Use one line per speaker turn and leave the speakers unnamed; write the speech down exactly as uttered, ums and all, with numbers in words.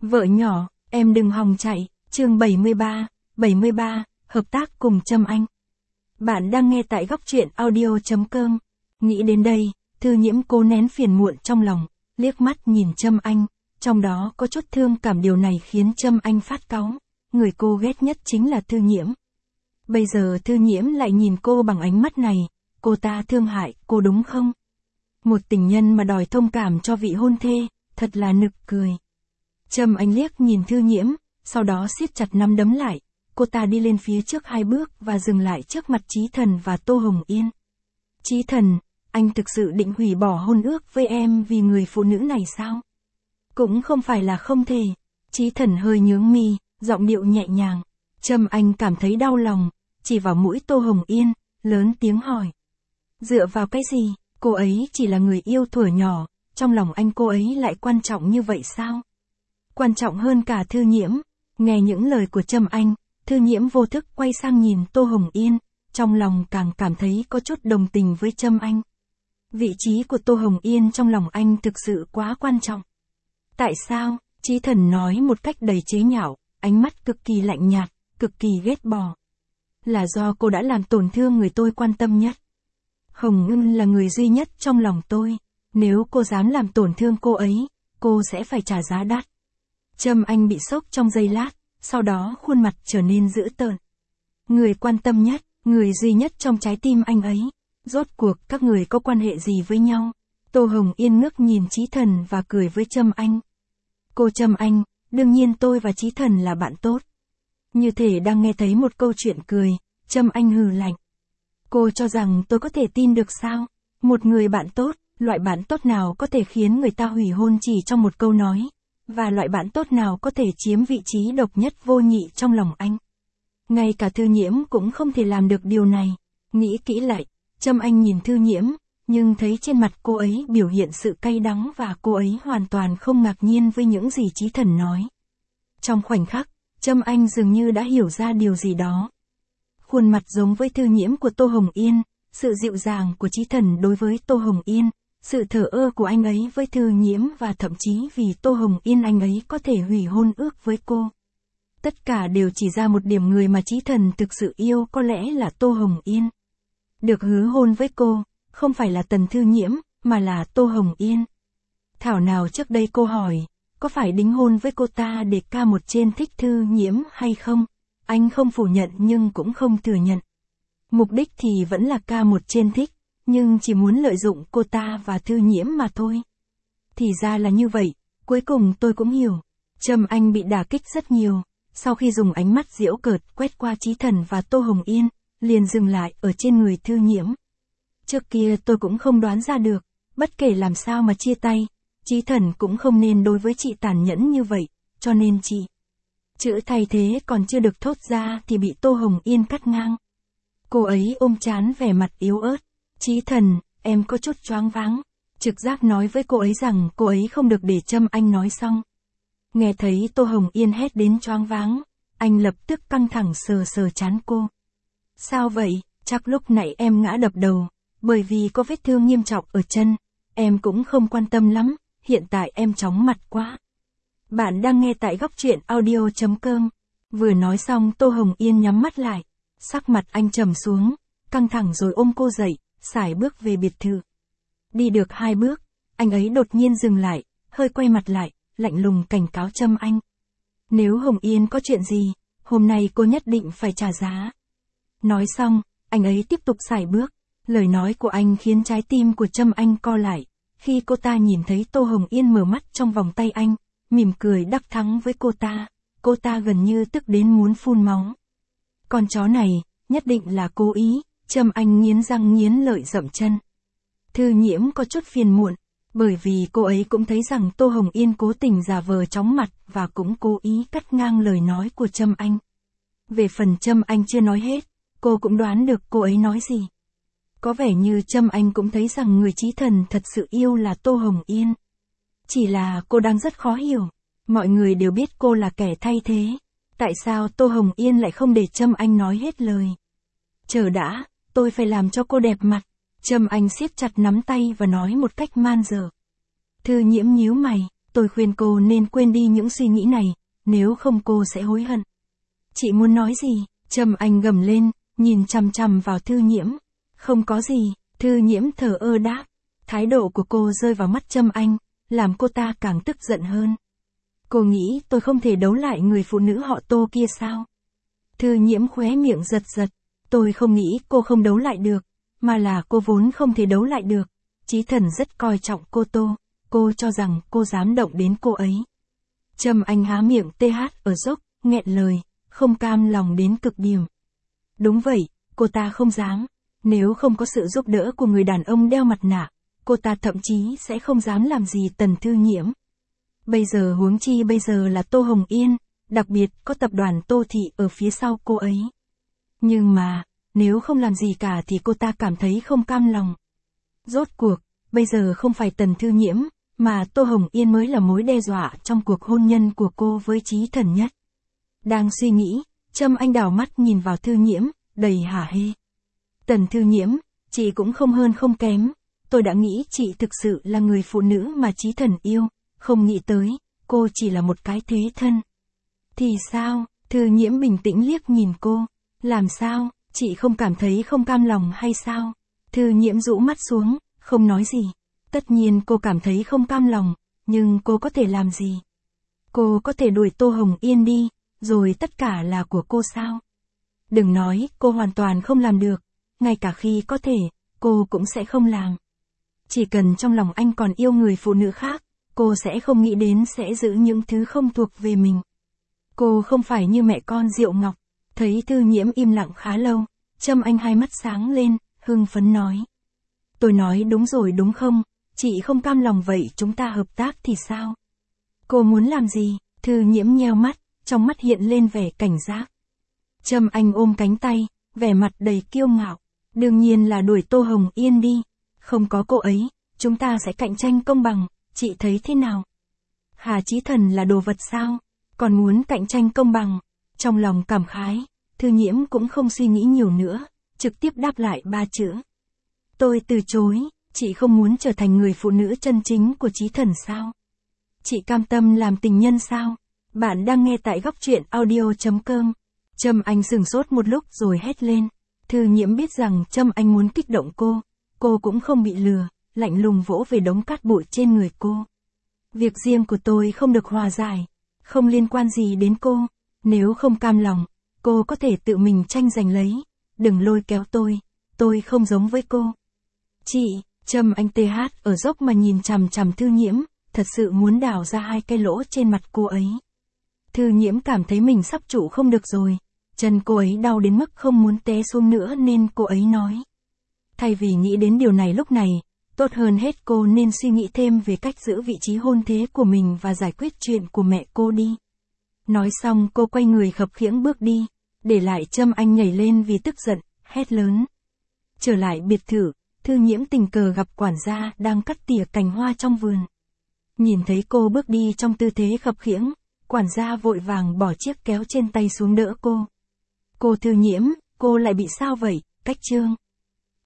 Vợ nhỏ, em đừng hòng chạy, chương bảy mươi ba, bảy mươi ba, hợp tác cùng Trâm Anh. Bạn đang nghe tại góc truyện audio chấm com. Nghĩ đến đây, Thư Nhiễm cố nén phiền muộn trong lòng, liếc mắt nhìn Trâm Anh, trong đó có chút thương cảm, điều này khiến Trâm Anh phát cáu. Người cô ghét nhất chính là Thư Nhiễm. Bây giờ Thư Nhiễm lại nhìn cô bằng ánh mắt này, cô ta thương hại cô đúng không? Một tình nhân mà đòi thông cảm cho vị hôn thê, thật là nực cười. Trâm Anh liếc nhìn Thư Nhiễm, sau đó siết chặt nắm đấm lại, cô ta đi lên phía trước hai bước và dừng lại trước mặt Chí Thần và Tô Hồng Yên. Chí Thần, anh thực sự định hủy bỏ hôn ước với em vì người phụ nữ này sao? Cũng không phải là không thể. Chí Thần hơi nhướng mi, giọng điệu nhẹ nhàng. Trâm Anh cảm thấy đau lòng, chỉ vào mũi Tô Hồng Yên, lớn tiếng hỏi. Dựa vào cái gì, cô ấy chỉ là người yêu thuở nhỏ, trong lòng anh cô ấy lại quan trọng như vậy sao? Quan trọng hơn cả Thư Nhiễm. Nghe những lời của Trâm Anh, Thư Nhiễm vô thức quay sang nhìn Tô Hồng Yên, trong lòng càng cảm thấy có chút đồng tình với Trâm Anh. Vị trí của Tô Hồng Yên trong lòng anh thực sự quá quan trọng. Tại sao? Chí Thần nói một cách đầy chế nhạo, ánh mắt cực kỳ lạnh nhạt, cực kỳ ghét bỏ. Là do cô đã làm tổn thương người tôi quan tâm nhất. Hồng Ngân là người duy nhất trong lòng tôi, nếu cô dám làm tổn thương cô ấy, cô sẽ phải trả giá đắt. Trâm Anh bị sốc trong giây lát, sau đó khuôn mặt trở nên dữ tợn. Người quan tâm nhất, người duy nhất trong trái tim anh ấy. Rốt cuộc các người có quan hệ gì với nhau? Tô Hồng Yên ngước nhìn Chí Thần và cười với Trâm Anh. Cô Trâm Anh, đương nhiên tôi và Chí Thần là bạn tốt. Như thể đang nghe thấy một câu chuyện cười, Trâm Anh hừ lạnh. Cô cho rằng tôi có thể tin được sao? Một người bạn tốt, loại bạn tốt nào có thể khiến người ta hủy hôn chỉ trong một câu nói? Và loại bạn tốt nào có thể chiếm vị trí độc nhất vô nhị trong lòng anh? Ngay cả Thư Nhiễm cũng không thể làm được điều này. Nghĩ kỹ lại, Trâm Anh nhìn Thư Nhiễm, nhưng thấy trên mặt cô ấy biểu hiện sự cay đắng và cô ấy hoàn toàn không ngạc nhiên với những gì Chí Thần nói. Trong khoảnh khắc, Trâm Anh dường như đã hiểu ra điều gì đó. Khuôn mặt giống với Thư Nhiễm của Tô Hồng Yên, sự dịu dàng của Chí Thần đối với Tô Hồng Yên, sự thờ ơ của anh ấy với Thư Nhiễm và thậm chí vì Tô Hồng Yên anh ấy có thể hủy hôn ước với cô. Tất cả đều chỉ ra một điểm, người mà Chí Thần thực sự yêu có lẽ là Tô Hồng Yên. Được hứa hôn với cô, không phải là Tần Thư Nhiễm, mà là Tô Hồng Yên. Thảo nào trước đây cô hỏi, có phải đính hôn với cô ta để ca một trên thích Thư Nhiễm hay không? Anh không phủ nhận nhưng cũng không thừa nhận. Mục đích thì vẫn là ca một trên thích, nhưng chỉ muốn lợi dụng cô ta và Thư Nhiễm mà thôi. Thì ra là như vậy, cuối cùng tôi cũng hiểu. Trâm Anh bị đả kích rất nhiều, sau khi dùng ánh mắt giễu cợt quét qua Chí Thần và Tô Hồng Yên, liền dừng lại ở trên người Thư Nhiễm. Trước kia tôi cũng không đoán ra được, bất kể làm sao mà chia tay, Chí Thần cũng không nên đối với chị tàn nhẫn như vậy, cho nên chị. Chữ thay thế còn chưa được thốt ra thì bị Tô Hồng Yên cắt ngang. Cô ấy ôm trán vẻ mặt yếu ớt. Chí Thần, em có chút choáng váng. Trực giác nói với cô ấy rằng cô ấy không được để Trâm Anh nói xong. Nghe thấy Tô Hồng Yên hét đến choáng váng, anh lập tức căng thẳng sờ sờ trán cô. Sao vậy? Chắc lúc nãy em ngã đập đầu, bởi vì có vết thương nghiêm trọng ở chân, em cũng không quan tâm lắm, hiện tại em chóng mặt quá. Bạn đang nghe tại góc truyện audio chấm com. Vừa nói xong Tô Hồng Yên nhắm mắt lại, sắc mặt anh trầm xuống, căng thẳng rồi ôm cô dậy, sải bước về biệt thự. Đi được hai bước, anh ấy đột nhiên dừng lại, hơi quay mặt lại, lạnh lùng cảnh cáo Trâm Anh. Nếu Hồng Yên có chuyện gì, hôm nay cô nhất định phải trả giá. Nói xong, anh ấy tiếp tục sải bước, lời nói của anh khiến trái tim của Trâm Anh co lại, khi cô ta nhìn thấy Tô Hồng Yên mở mắt trong vòng tay anh, mỉm cười đắc thắng với cô ta, cô ta gần như tức đến muốn phun máu. Con chó này, nhất định là cố ý, Trâm Anh nghiến răng nghiến lợi dậm chân. Thư Nhiễm có chút phiền muộn, bởi vì cô ấy cũng thấy rằng Tô Hồng Yên cố tình giả vờ chóng mặt và cũng cố ý cắt ngang lời nói của Trâm Anh. Về phần Trâm Anh chưa nói hết, cô cũng đoán được cô ấy nói gì. Có vẻ như Trâm Anh cũng thấy rằng người Chí Thần thật sự yêu là Tô Hồng Yên. Chỉ là cô đang rất khó hiểu, mọi người đều biết cô là kẻ thay thế. Tại sao Tô Hồng Yên lại không để Trâm Anh nói hết lời? Chờ đã, tôi phải làm cho cô đẹp mặt. Trâm Anh siết chặt nắm tay và nói một cách man dợ. Thư Nhiễm nhíu mày, Tôi khuyên cô nên quên đi những suy nghĩ này, nếu không cô sẽ hối hận. Chị muốn nói gì? Trâm Anh gầm lên, nhìn chằm chằm vào Thư Nhiễm. Không có gì, Thư Nhiễm thờ ơ đáp. Thái độ của cô rơi vào mắt Trâm Anh, làm cô ta càng tức giận hơn. Cô nghĩ tôi không thể đấu lại người phụ nữ họ Tô kia sao? Thư Nhiễm khóe miệng giật giật. Tôi không nghĩ cô không đấu lại được, mà là cô vốn không thể đấu lại được. Chí Thần rất coi trọng cô Tô, cô cho rằng cô dám động đến cô ấy. Trâm Anh há miệng tê hát ở dốc, nghẹn lời, không cam lòng đến cực điểm. Đúng vậy, cô ta không dám. Nếu không có sự giúp đỡ của người đàn ông đeo mặt nạ, cô ta thậm chí sẽ không dám làm gì Tần Thư Nhiễm. Bây giờ huống chi bây giờ là Tô Hồng Yên, đặc biệt có tập đoàn Tô Thị ở phía sau cô ấy. Nhưng mà, nếu không làm gì cả thì cô ta cảm thấy không cam lòng. Rốt cuộc, bây giờ không phải Tần Thư Nhiễm, mà Tô Hồng Yên mới là mối đe dọa trong cuộc hôn nhân của cô với Chí Thần nhất. Đang suy nghĩ, Trâm Anh đảo mắt nhìn vào Thư Nhiễm, đầy hả hê. Tần Thư Nhiễm, chị cũng không hơn không kém. Tôi đã nghĩ chị thực sự là người phụ nữ mà Chí Thần yêu, không nghĩ tới, cô chỉ là một cái thế thân. Thì sao? Thư Nhiễm bình tĩnh liếc nhìn cô. Làm sao? Chị không cảm thấy không cam lòng hay sao? Thư Nhiễm rũ mắt xuống, không nói gì. Tất nhiên cô cảm thấy không cam lòng, nhưng cô có thể làm gì? Cô có thể đuổi Tô Hồng Yên đi, rồi tất cả là của cô sao? Đừng nói, cô hoàn toàn không làm được, ngay cả khi có thể, cô cũng sẽ không làm. Chỉ cần trong lòng anh còn yêu người phụ nữ khác, cô sẽ không nghĩ đến sẽ giữ những thứ không thuộc về mình. Cô không phải như mẹ con Diệu Ngọc. Thấy Thư Nhiễm im lặng khá lâu, Trâm Anh hai mắt sáng lên, hưng phấn nói. Tôi nói đúng rồi đúng không? Chị không cam lòng vậy chúng ta hợp tác thì sao? Cô muốn làm gì? Thư Nhiễm nheo mắt, trong mắt hiện lên vẻ cảnh giác. Trâm Anh ôm cánh tay, vẻ mặt đầy kiêu ngạo. Đương nhiên là đuổi Tô Hồng Yên đi. Không có cô ấy, chúng ta sẽ cạnh tranh công bằng, chị thấy thế nào? Hà Chí Thần là đồ vật sao? Còn muốn cạnh tranh công bằng? Trong lòng cảm khái, Thư Nhiễm cũng không suy nghĩ nhiều nữa, trực tiếp đáp lại ba chữ. Tôi từ chối, chị không muốn trở thành người phụ nữ chân chính của Chí Thần sao? Chị cam tâm làm tình nhân sao? Bạn đang nghe tại góc truyện audio chấm com. Trâm Anh sừng sốt một lúc rồi hét lên. Thư Nhiễm biết rằng Trâm Anh muốn kích động cô, cô cũng không bị lừa, lạnh lùng vỗ về đống cát bụi trên người cô. Việc riêng của tôi không được hòa giải, không liên quan gì đến cô. Nếu không cam lòng, cô có thể tự mình tranh giành lấy, đừng lôi kéo tôi, tôi không giống với cô. Chị, Trâm Anh tê hát ở dốc mà nhìn chằm chằm Thư Nhiễm, thật sự muốn đào ra hai cái lỗ trên mặt cô ấy. Thư Nhiễm cảm thấy mình sắp trụ không được rồi, chân cô ấy đau đến mức không muốn té xuống nữa nên cô ấy nói. Thay vì nghĩ đến điều này lúc này, tốt hơn hết cô nên suy nghĩ thêm về cách giữ vị trí hôn thế của mình và giải quyết chuyện của mẹ cô đi. Nói xong cô quay người khập khiễng bước đi, để lại Trâm Anh nhảy lên vì tức giận, hét lớn. Trở lại biệt thự, Thư Nhiễm tình cờ gặp quản gia đang cắt tỉa cành hoa trong vườn. Nhìn thấy cô bước đi trong tư thế khập khiễng, quản gia vội vàng bỏ chiếc kéo trên tay xuống đỡ cô. Cô Thư Nhiễm, cô lại bị sao vậy? Cách trương.